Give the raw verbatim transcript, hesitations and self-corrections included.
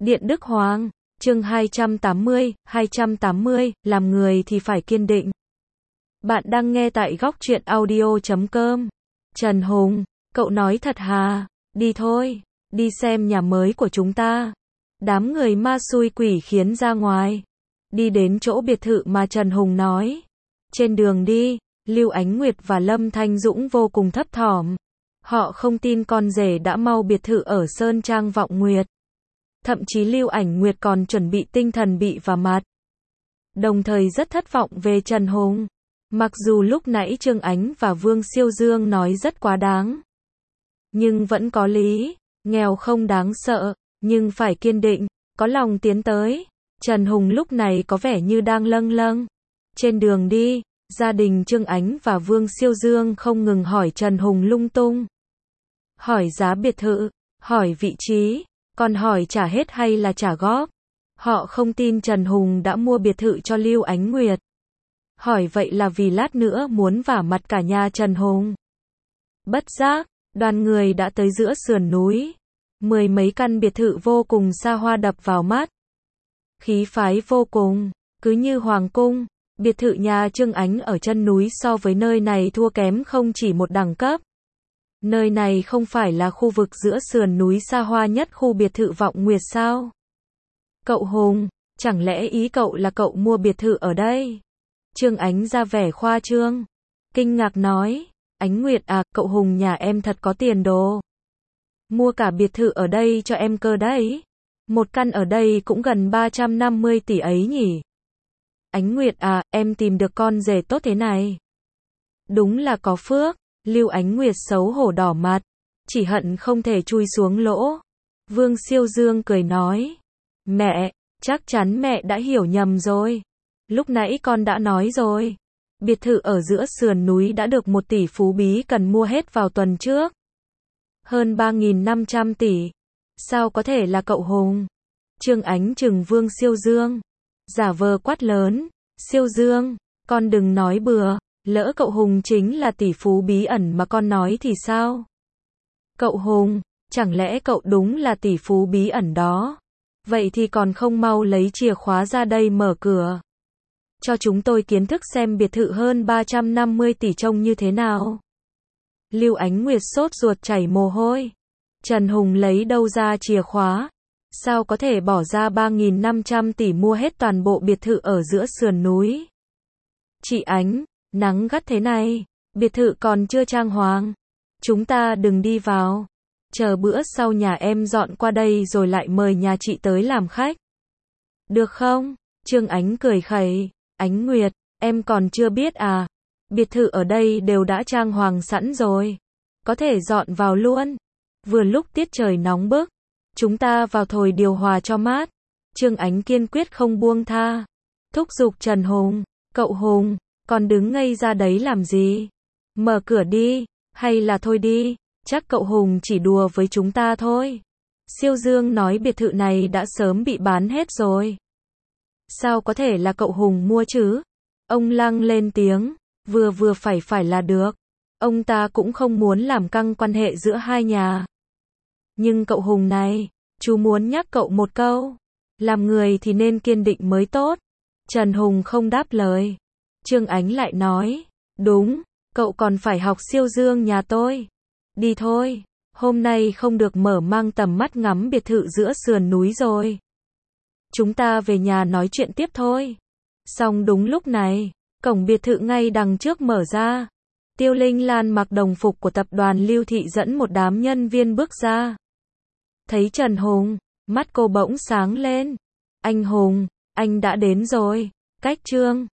Điện Đức Hoàng, chương hai trăm tám mươi, hai trăm tám mươi, làm người thì phải kiên định. Bạn đang nghe tại góc truyện audio chấm com. Trần Hùng, cậu nói thật hà, đi thôi, đi xem nhà mới của chúng ta. Đám người ma xui quỷ khiến ra ngoài, đi đến chỗ biệt thự mà Trần Hùng nói. Trên đường đi, Lưu Ánh Nguyệt và Lâm Thanh Dũng vô cùng thấp thỏm. Họ không tin con rể đã mau biệt thự ở Sơn Trang Vọng Nguyệt. Thậm chí Lưu Ảnh Nguyệt còn chuẩn bị tinh thần bị và mặt. Đồng thời rất thất vọng về Trần Hùng. Mặc dù lúc nãy Trương Ánh và Vương Siêu Dương nói rất quá đáng. Nhưng vẫn có lý, nghèo không đáng sợ, nhưng phải kiên định, có lòng tiến tới. Trần Hùng lúc này có vẻ như đang lâng lâng. Trên đường đi, gia đình Trương Ánh và Vương Siêu Dương không ngừng hỏi Trần Hùng lung tung. Hỏi giá biệt thự, hỏi vị trí, còn hỏi trả hết hay là trả góp. Họ không tin Trần Hùng đã mua biệt thự cho Lưu Ánh Nguyệt. Hỏi vậy là vì lát nữa muốn vả mặt cả nhà Trần Hùng. Bất giác, đoàn người đã tới giữa sườn núi. Mười mấy căn biệt thự vô cùng xa hoa đập vào mắt. Khí phái vô cùng, cứ như hoàng cung. Biệt thự nhà Trương Ánh ở chân núi so với nơi này thua kém không chỉ một đẳng cấp. Nơi này không phải là khu vực giữa sườn núi xa hoa nhất khu biệt thự Vọng Nguyệt sao? Cậu Hùng, chẳng lẽ ý cậu là cậu mua biệt thự ở đây? Trương Ánh ra vẻ khoa trương, kinh ngạc nói, Ánh Nguyệt à, cậu Hùng nhà em thật có tiền đồ. Mua cả biệt thự ở đây cho em cơ đấy. Một căn ở đây cũng gần ba trăm năm mươi tỷ ấy nhỉ? Ánh Nguyệt à, em tìm được con rể tốt thế này. Đúng là có phước. Lưu Ánh Nguyệt xấu hổ đỏ mặt, chỉ hận không thể chui xuống lỗ. Vương Siêu Dương cười nói, mẹ, chắc chắn mẹ đã hiểu nhầm rồi. Lúc nãy con đã nói rồi. Biệt thự ở giữa sườn núi đã được một tỷ phú bí cần mua hết vào tuần trước. Hơn ba nghìn năm trăm tỷ. Sao có thể là cậu Hùng? Trương Ánh trừng Vương Siêu Dương, giả vờ quát lớn, Siêu Dương, con đừng nói bừa. Lỡ cậu Hùng chính là tỷ phú bí ẩn mà con nói thì sao? Cậu Hùng, chẳng lẽ cậu đúng là tỷ phú bí ẩn đó? Vậy thì còn không mau lấy chìa khóa ra đây mở cửa. Cho chúng tôi kiến thức xem biệt thự hơn ba trăm năm mươi tỷ trông như thế nào. Lưu Ánh Nguyệt sốt ruột chảy mồ hôi. Trần Hùng lấy đâu ra chìa khóa? Sao có thể bỏ ra ba nghìn năm trăm tỷ mua hết toàn bộ biệt thự ở giữa sườn núi? Chị Ánh, nắng gắt thế này, biệt thự còn chưa trang hoàng. Chúng ta đừng đi vào. Chờ bữa sau nhà em dọn qua đây rồi lại mời nhà chị tới làm khách. Được không? Trương Ánh cười khẩy. Ánh Nguyệt, em còn chưa biết à? Biệt thự ở đây đều đã trang hoàng sẵn rồi. Có thể dọn vào luôn. Vừa lúc tiết trời nóng bức. Chúng ta vào thổi điều hòa cho mát. Trương Ánh kiên quyết không buông tha. Thúc giục Trần Hùng. Cậu Hùng, còn đứng ngây ra đấy làm gì? Mở cửa đi, hay là thôi đi, chắc cậu Hùng chỉ đùa với chúng ta thôi. Siêu Dương nói biệt thự này đã sớm bị bán hết rồi. Sao có thể là cậu Hùng mua chứ? Ông Lăng lên tiếng, vừa vừa phải phải là được. Ông ta cũng không muốn làm căng quan hệ giữa hai nhà. Nhưng cậu Hùng này, chú muốn nhắc cậu một câu. Làm người thì nên kiên định mới tốt. Trần Hùng không đáp lời. Trương Ánh lại nói, đúng, cậu còn phải học Siêu Dương nhà tôi. Đi thôi, hôm nay không được mở mang tầm mắt ngắm biệt thự giữa sườn núi rồi. Chúng ta về nhà nói chuyện tiếp thôi. Xong đúng lúc này, cổng biệt thự ngay đằng trước mở ra. Tiêu Linh Lan mặc đồng phục của tập đoàn Lưu Thị dẫn một đám nhân viên bước ra. Thấy Trần Hùng, mắt cô bỗng sáng lên. Anh Hùng, anh đã đến rồi. Cách Trương